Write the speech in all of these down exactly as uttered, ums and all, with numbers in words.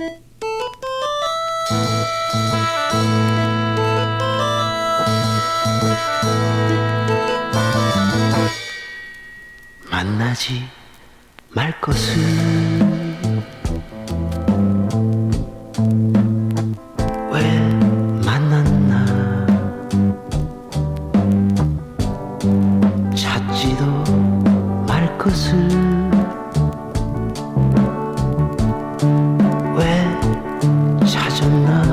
만나지 말 것을 왜 만났나 찾지도 말 것을 왜 찾았나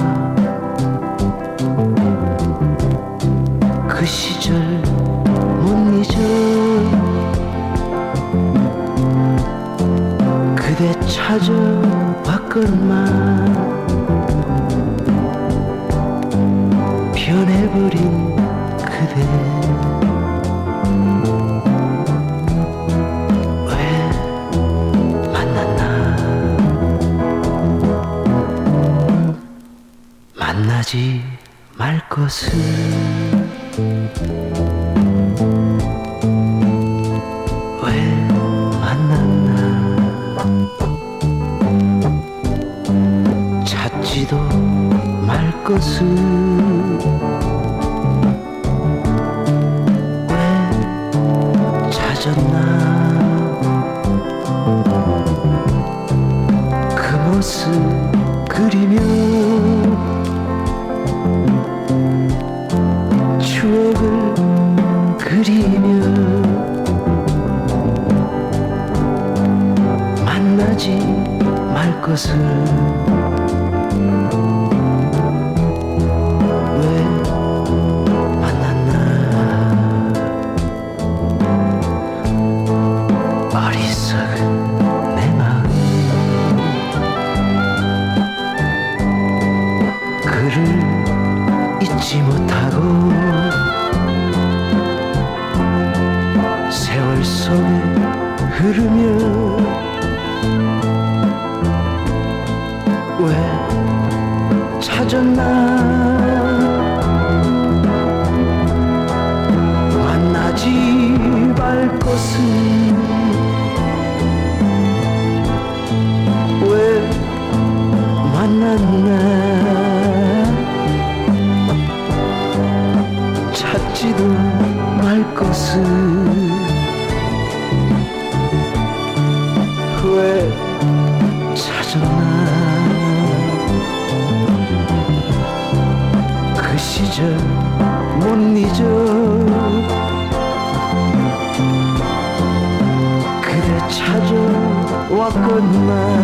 그 시절 못 잊어 그대 찾아왔건만 변해버린 그대 왜 만났나 만나지 말 것을 왜 만났나 찾지도 말 것을 왜 찾았나 그 모습 그리며 추억을 그리며 만나지 말 것을 왜 만났나 어리석은 내 마음 그를 잊지 못하고 세월 속에 흐르며 왜 찾았나 만나지 말 것을 왜 만났나 찾지도 말 것을 왜 찾았나 그 시절 못 잊어 그대 찾아왔건만